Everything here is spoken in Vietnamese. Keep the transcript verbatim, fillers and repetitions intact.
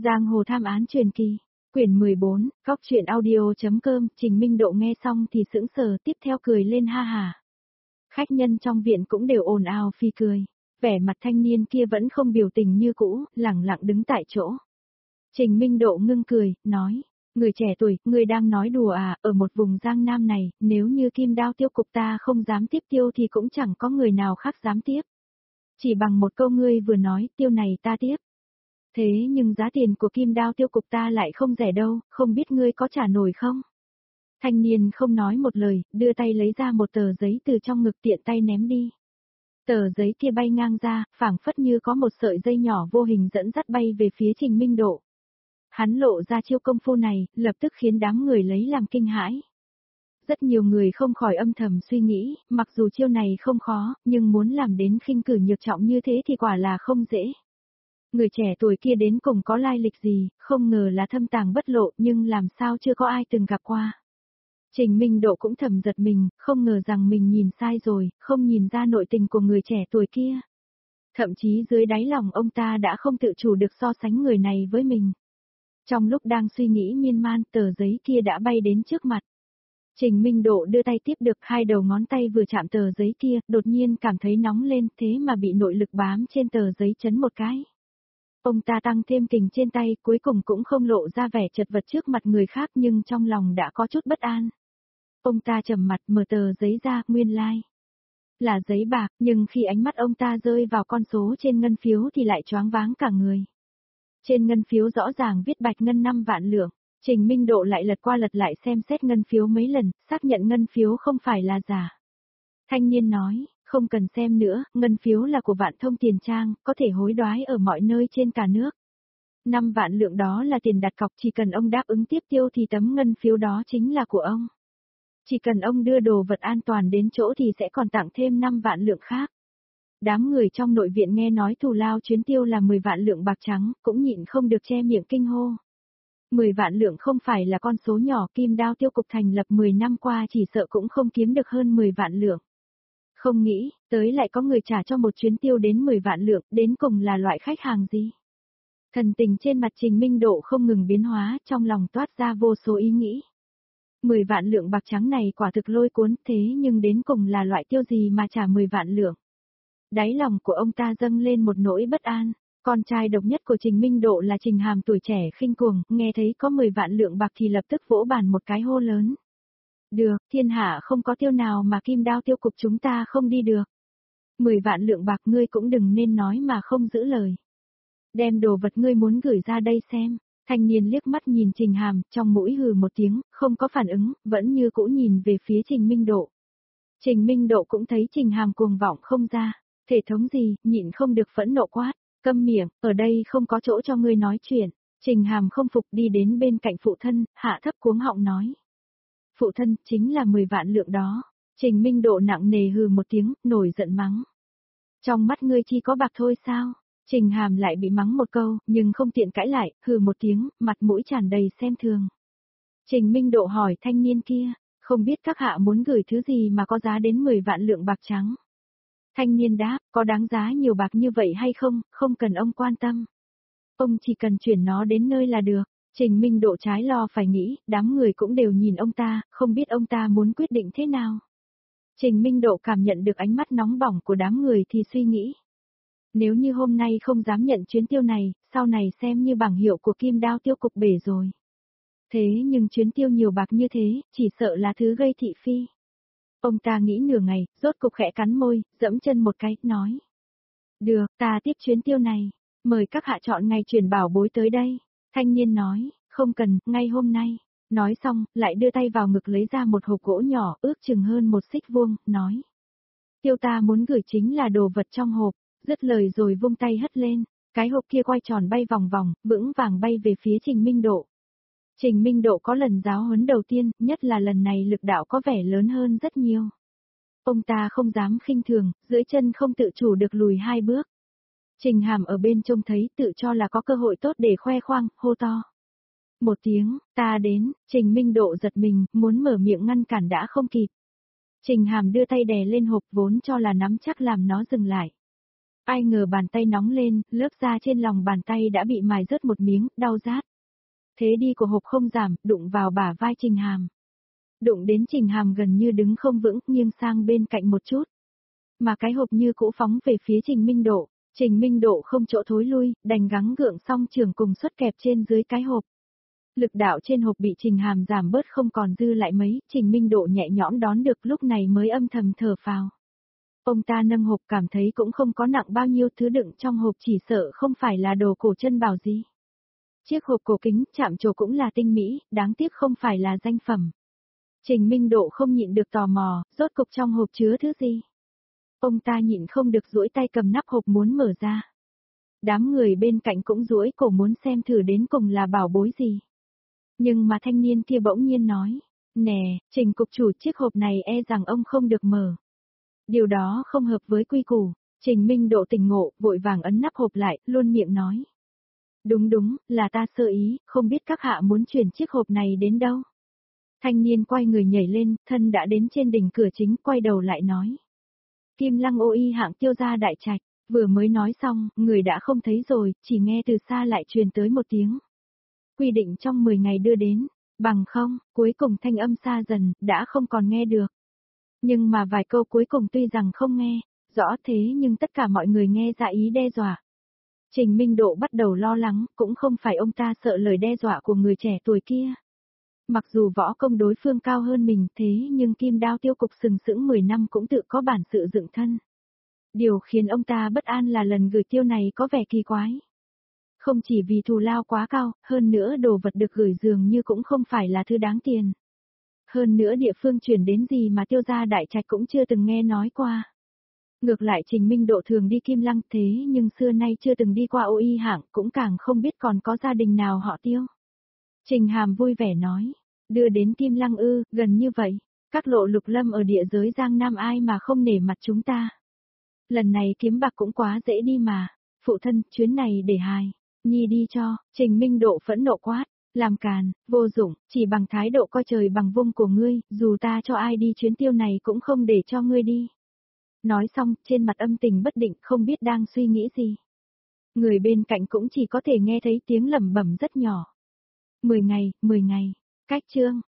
Giang hồ tham án truyền kỳ, quyển mười bốn, góc truyện audio.com, Trình Minh Độ nghe xong thì sững sờ, tiếp theo cười lên ha hà. Khách nhân trong viện cũng đều ồn ào phi cười, vẻ mặt thanh niên kia vẫn không biểu tình như cũ, lẳng lặng đứng tại chỗ. Trình Minh Độ ngưng cười, nói, người trẻ tuổi, người đang nói đùa à, ở một vùng Giang Nam này, nếu như Kim Đao tiêu cục ta không dám tiếp tiêu thì cũng chẳng có người nào khác dám tiếp. Chỉ bằng một câu ngươi vừa nói, tiêu này ta tiếp. Thế nhưng giá tiền của Kim Đao tiêu cục ta lại không rẻ đâu, không biết ngươi có trả nổi không? Thanh niên không nói một lời, đưa tay lấy ra một tờ giấy từ trong ngực tiện tay ném đi. Tờ giấy kia bay ngang ra, phảng phất như có một sợi dây nhỏ vô hình dẫn dắt bay về phía Trình Minh Độ. Hắn lộ ra chiêu công phu này, lập tức khiến đám người lấy làm kinh hãi. Rất nhiều người không khỏi âm thầm suy nghĩ, mặc dù chiêu này không khó, nhưng muốn làm đến khinh cử nhược trọng như thế thì quả là không dễ. Người trẻ tuổi kia đến cùng có lai lịch gì, không ngờ là thâm tàng bất lộ nhưng làm sao chưa có ai từng gặp qua. Trình Minh Độ cũng thầm giật mình, không ngờ rằng mình nhìn sai rồi, không nhìn ra nội tình của người trẻ tuổi kia. Thậm chí dưới đáy lòng ông ta đã không tự chủ được so sánh người này với mình. Trong lúc đang suy nghĩ miên man, tờ giấy kia đã bay đến trước mặt. Trình Minh Độ đưa tay tiếp được, hai đầu ngón tay vừa chạm tờ giấy kia, đột nhiên cảm thấy nóng lên, thế mà bị nội lực bám trên tờ giấy chấn một cái. Ông ta tăng thêm kình trên tay, cuối cùng cũng không lộ ra vẻ chật vật trước mặt người khác nhưng trong lòng đã có chút bất an. Ông ta trầm mặt mở tờ giấy ra, nguyên lai. Like. Là giấy bạc, nhưng khi ánh mắt ông ta rơi vào con số trên ngân phiếu thì lại choáng váng cả người. Trên ngân phiếu rõ ràng viết bạch ngân năm vạn lượng. Trình Minh Độ lại lật qua lật lại xem xét ngân phiếu mấy lần, xác nhận ngân phiếu không phải là giả. Thanh niên nói, không cần xem nữa, ngân phiếu là của Vạn Thông Tiền Trang, có thể hối đoái ở mọi nơi trên cả nước. Năm vạn lượng đó là tiền đặt cọc, chỉ cần ông đáp ứng tiếp tiêu thì tấm ngân phiếu đó chính là của ông. Chỉ cần ông đưa đồ vật an toàn đến chỗ thì sẽ còn tặng thêm năm vạn lượng khác. Đám người trong nội viện nghe nói thù lao chuyến tiêu là mười vạn lượng bạc trắng, cũng nhịn không được che miệng kinh hô. mười vạn lượng không phải là con số nhỏ, Kim Đao tiêu cục thành lập mười năm qua chỉ sợ cũng không kiếm được hơn mười vạn lượng. Không nghĩ, tới lại có người trả cho một chuyến tiêu đến mười vạn lượng, đến cùng là loại khách hàng gì? Thần tình trên mặt Trình Minh Độ không ngừng biến hóa, trong lòng toát ra vô số ý nghĩ. mười vạn lượng bạc trắng này quả thực lôi cuốn, thế nhưng đến cùng là loại tiêu gì mà trả mười vạn lượng? Đáy lòng của ông ta dâng lên một nỗi bất an. Con trai độc nhất của Trình Minh Độ là Trình Hàm tuổi trẻ khinh cuồng, nghe thấy có mười vạn lượng bạc thì lập tức vỗ bàn một cái hô lớn. Được, thiên hạ không có tiêu nào mà Kim Đao tiêu cục chúng ta không đi được. mười vạn lượng bạc ngươi cũng đừng nên nói mà không giữ lời. Đem đồ vật ngươi muốn gửi ra đây xem. Thanh niên liếc mắt nhìn Trình Hàm, trong mũi hừ một tiếng, không có phản ứng, vẫn như cũ nhìn về phía Trình Minh Độ. Trình Minh Độ cũng thấy Trình Hàm cuồng vọng không ra. Thể thống gì, nhịn không được phẫn nộ quát. Câm miệng, ở đây không có chỗ cho ngươi nói chuyện. Trình Hàm không phục đi đến bên cạnh phụ thân, hạ thấp cuống họng nói. Phụ thân, chính là mười vạn lượng đó. Trình Minh Độ nặng nề hừ một tiếng, nổi giận mắng. Trong mắt ngươi chỉ có bạc thôi sao? Trình Hàm lại bị mắng một câu, nhưng không tiện cãi lại, hừ một tiếng, mặt mũi tràn đầy xem thường. Trình Minh Độ hỏi thanh niên kia, không biết các hạ muốn gửi thứ gì mà có giá đến mười vạn lượng bạc trắng. Thanh niên đáp, có đáng giá nhiều bạc như vậy hay không, không cần ông quan tâm. Ông chỉ cần chuyển nó đến nơi là được. Trình Minh Độ trái lo phải nghĩ, đám người cũng đều nhìn ông ta, không biết ông ta muốn quyết định thế nào. Trình Minh Độ cảm nhận được ánh mắt nóng bỏng của đám người thì suy nghĩ. Nếu như hôm nay không dám nhận chuyến tiêu này, sau này xem như bảng hiệu của Kim Đao tiêu cục bể rồi. Thế nhưng chuyến tiêu nhiều bạc như thế, chỉ sợ là thứ gây thị phi. Ông ta nghĩ nửa ngày, rốt cục khẽ cắn môi, dẫm chân một cái, nói. Được, ta tiếp chuyến tiêu này, mời các hạ chọn ngày chuyển bảo bối tới đây. Thanh niên nói, không cần, ngay hôm nay. Nói xong, lại đưa tay vào ngực lấy ra một hộp gỗ nhỏ, ước chừng hơn một xích vuông, nói. Tiêu ta muốn gửi chính là đồ vật trong hộp, dứt lời rồi vung tay hất lên. Cái hộp kia quay tròn bay vòng vòng, vững vàng bay về phía Trình Minh Độ. Trình Minh Độ có lần giáo huấn đầu tiên, nhất là lần này lực đạo có vẻ lớn hơn rất nhiều. Ông ta không dám khinh thường, dưới chân không tự chủ được lùi hai bước. Trình Hàm ở bên trông thấy tự cho là có cơ hội tốt để khoe khoang, hô to. Một tiếng, ta đến, Trình Minh Độ giật mình, muốn mở miệng ngăn cản đã không kịp. Trình Hàm đưa tay đè lên hộp vốn cho là nắm chắc làm nó dừng lại. Ai ngờ bàn tay nóng lên, lớp da trên lòng bàn tay đã bị mài rớt một miếng, đau rát. Thế đi của hộp không giảm, đụng vào bả vai Trình Hàm. Đụng đến Trình Hàm gần như đứng không vững, nghiêng sang bên cạnh một chút. Mà cái hộp như cũ phóng về phía Trình Minh Độ. Trình Minh Độ không chỗ thối lui, đành gắng gượng song trường cùng xuất kẹp trên dưới cái hộp. Lực đạo trên hộp bị Trình Hàm giảm bớt không còn dư lại mấy, Trình Minh Độ nhẹ nhõm đón được lúc này mới âm thầm thở phào. Ông ta nâng hộp cảm thấy cũng không có nặng bao nhiêu, thứ đựng trong hộp chỉ sợ không phải là đồ cổ chân bảo gì. Chiếc hộp cổ kính chạm trổ cũng là tinh mỹ, đáng tiếc không phải là danh phẩm. Trình Minh Độ không nhịn được tò mò, rốt cục trong hộp chứa thứ gì. Ông ta nhịn không được duỗi tay cầm nắp hộp muốn mở ra. Đám người bên cạnh cũng duỗi cổ muốn xem thử đến cùng là bảo bối gì. Nhưng mà thanh niên kia bỗng nhiên nói, nè, Trình cục chủ, chiếc hộp này e rằng ông không được mở. Điều đó không hợp với quy củ. Trình Minh Độ tỉnh ngộ, vội vàng ấn nắp hộp lại, luôn miệng nói. Đúng đúng, là ta sơ ý, không biết các hạ muốn chuyển chiếc hộp này đến đâu. Thanh niên quay người nhảy lên, thân đã đến trên đỉnh cửa chính, quay đầu lại nói. Kim Lăng ô y hạng Tiêu gia đại trạch, vừa mới nói xong, người đã không thấy rồi, chỉ nghe từ xa lại truyền tới một tiếng. Quy định trong mười ngày đưa đến, bằng không, cuối cùng thanh âm xa dần, đã không còn nghe được. Nhưng mà vài câu cuối cùng tuy rằng không nghe, rõ thế nhưng tất cả mọi người nghe ra ý đe dọa. Trình Minh Độ bắt đầu lo lắng, cũng không phải ông ta sợ lời đe dọa của người trẻ tuổi kia. Mặc dù võ công đối phương cao hơn mình thế nhưng kim đao tiêu cục sừng sững mười năm cũng tự có bản sự dựng thân. Điều khiến ông ta bất an là lần gửi tiêu này có vẻ kỳ quái. Không chỉ vì thù lao quá cao, hơn nữa đồ vật được gửi dường như cũng không phải là thứ đáng tiền. Hơn nữa địa phương chuyển đến gì mà Tiêu gia đại trạch cũng chưa từng nghe nói qua. Ngược lại Trình Minh Độ thường đi Kim Lăng thế nhưng xưa nay chưa từng đi qua ô y hạng, cũng càng không biết còn có gia đình nào họ Tiêu. Trình Hàm vui vẻ nói, đưa đến Kim Lăng ư, gần như vậy, các lộ lục lâm ở địa giới Giang Nam ai mà không nể mặt chúng ta. Lần này kiếm bạc cũng quá dễ đi mà, phụ thân, chuyến này để hài, nhi đi cho. Trình Minh Độ phẫn nộ quát, làm càn, vô dụng, chỉ bằng thái độ coi trời bằng vung của ngươi, dù ta cho ai đi chuyến tiêu này cũng không để cho ngươi đi. Nói xong, trên mặt âm tình bất định, không biết đang suy nghĩ gì. Người bên cạnh cũng chỉ có thể nghe thấy tiếng lẩm bẩm rất nhỏ. Mười ngày, mười ngày, cách chương.